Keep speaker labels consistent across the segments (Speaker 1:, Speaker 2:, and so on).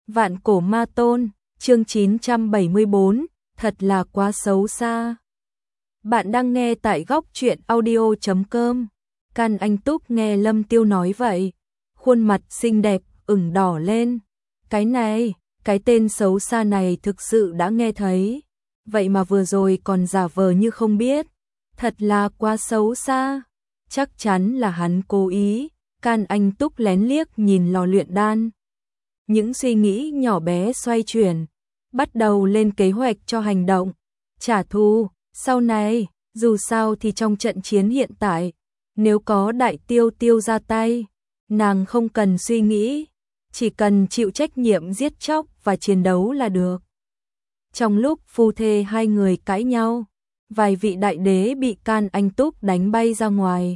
Speaker 1: Vạn cổ ma tôn, chương 974, thật là quá xấu xa. Bạn đang nghe tại góc truyện audio.com. Can Anh Túc nghe Lâm Tiêu nói vậy, khuôn mặt xinh đẹp ửng đỏ lên. Cái này, cái tên xấu xa này thực sự đã nghe thấy, vậy mà vừa rồi còn giả vờ như không biết. Thật là quá xấu xa. Chắc chắn là hắn cố ý. Can Anh Túc lén liếc nhìn lò luyện đan. Những suy nghĩ nhỏ bé xoay chuyển, bắt đầu lên kế hoạch cho hành động, trả thù. Sau này, dù sao thì trong trận chiến hiện tại, nếu có Đại Tiêu Tiêu ra tay, nàng không cần suy nghĩ, chỉ cần chịu trách nhiệm giết chóc và chiến đấu là được. Trong lúc phu thê hai người cãi nhau, vài vị đại đế bị Can Anh Túc đánh bay ra ngoài.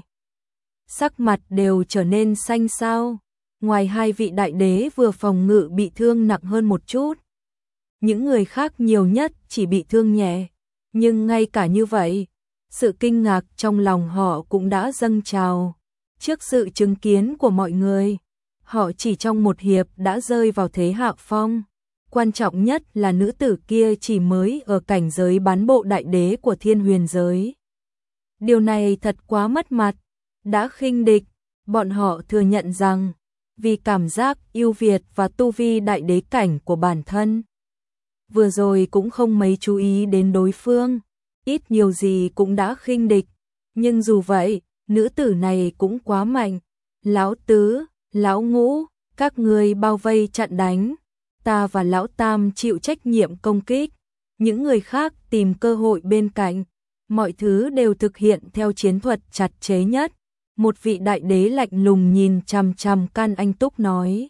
Speaker 1: Sắc mặt đều trở nên xanh xao. Ngoài hai vị đại đế vừa phòng ngự bị thương nặng hơn một chút, những người khác nhiều nhất chỉ bị thương nhẹ. Nhưng ngay cả như vậy, sự kinh ngạc trong lòng họ cũng đã dâng trào. Trước sự chứng kiến của mọi người, họ chỉ trong một hiệp đã rơi vào thế hạ phong. Quan trọng nhất là nữ tử kia chỉ mới ở cảnh giới bán bộ đại đế của Thiên Huyền giới. Điều này thật quá mất mặt, đã khinh địch. Bọn họ thừa nhận rằng vì cảm giác ưu việt và tu vi đại đế cảnh của bản thân, vừa rồi cũng không mấy chú ý đến đối phương, ít nhiều gì cũng đã khinh địch. Nhưng dù vậy, nữ tử này cũng quá mạnh. Lão tứ, lão ngũ, các người bao vây chặn đánh, ta và lão tam chịu trách nhiệm công kích, những người khác tìm cơ hội bên cạnh, mọi thứ đều thực hiện theo chiến thuật chặt chẽ nhất. Một vị đại đế lạnh lùng nhìn chằm chằm Can Anh Túc nói.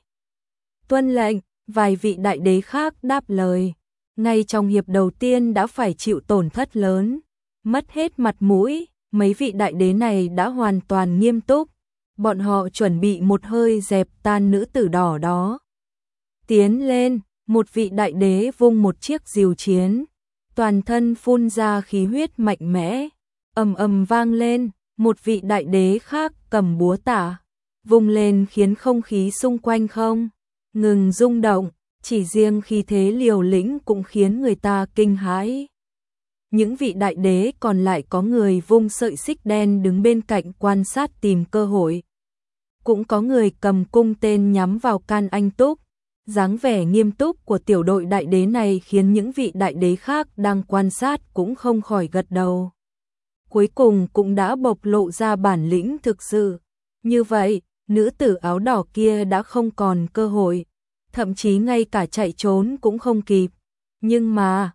Speaker 1: Tuân lệnh. Vài vị đại đế khác đáp lời. Ngay trong hiệp đầu tiên đã phải chịu tổn thất lớn, mất hết mặt mũi. Mấy vị đại đế này đã hoàn toàn nghiêm túc, bọn họ chuẩn bị một hơi dẹp tan nữ tử đỏ đó. Tiến lên, một vị đại đế vung một chiếc diều chiến, toàn thân phun ra khí huyết mạnh mẽ, ầm ầm vang lên. Một vị đại đế khác cầm búa tả, vung lên khiến không khí xung quanh không ngừng rung động, chỉ riêng khí thế liều lĩnh cũng khiến người ta kinh hãi. Những vị đại đế còn lại có người vung sợi xích đen đứng bên cạnh quan sát tìm cơ hội. Cũng có người cầm cung tên nhắm vào Can Anh Túc. Dáng vẻ nghiêm túc của tiểu đội đại đế này khiến những vị đại đế khác đang quan sát cũng không khỏi gật đầu. Cuối cùng cũng đã bộc lộ ra bản lĩnh thực sự. Như vậy, nữ tử áo đỏ kia đã không còn cơ hội, thậm chí ngay cả chạy trốn cũng không kịp. Nhưng mà,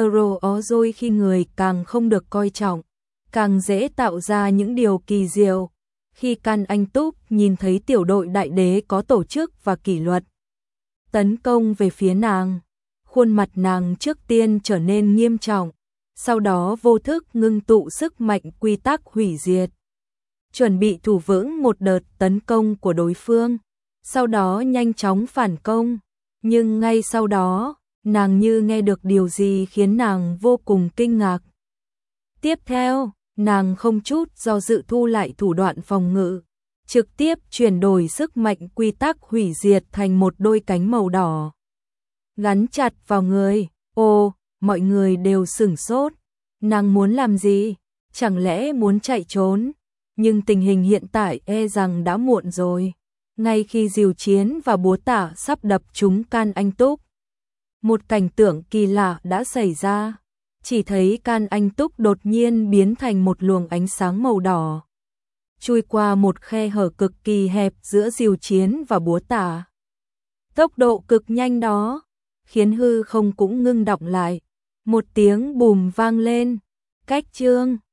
Speaker 1: rồi khi người càng không được coi trọng, càng dễ tạo ra những điều kỳ diệu. Khi Can Anh Túc nhìn thấy tiểu đội đại đế có tổ chức và kỷ luật tấn công về phía nàng, khuôn mặt nàng trước tiên trở nên nghiêm trọng. Sau đó vô thức ngưng tụ sức mạnh quy tắc hủy diệt, chuẩn bị thủ vững một đợt tấn công của đối phương, sau đó nhanh chóng phản công. Nhưng ngay sau đó, nàng như nghe được điều gì khiến nàng vô cùng kinh ngạc. Tiếp theo, nàng không chút do dự thu lại thủ đoạn phòng ngự, trực tiếp chuyển đổi sức mạnh quy tắc hủy diệt thành một đôi cánh màu đỏ, gắn chặt vào người. Ồ! Mọi người đều sửng sốt. Nàng muốn làm gì? Chẳng lẽ muốn chạy trốn? Nhưng tình hình hiện tại e rằng đã muộn rồi. Ngay khi diều chiến và búa tả sắp đập trúng Can Anh Túc, một cảnh tượng kỳ lạ đã xảy ra. Chỉ thấy Can Anh Túc đột nhiên biến thành một luồng ánh sáng màu đỏ, chui qua một khe hở cực kỳ hẹp giữa diều chiến và búa tả. Tốc độ cực nhanh đó khiến hư không cũng ngưng đọng lại. Một tiếng bùm vang lên, cách chương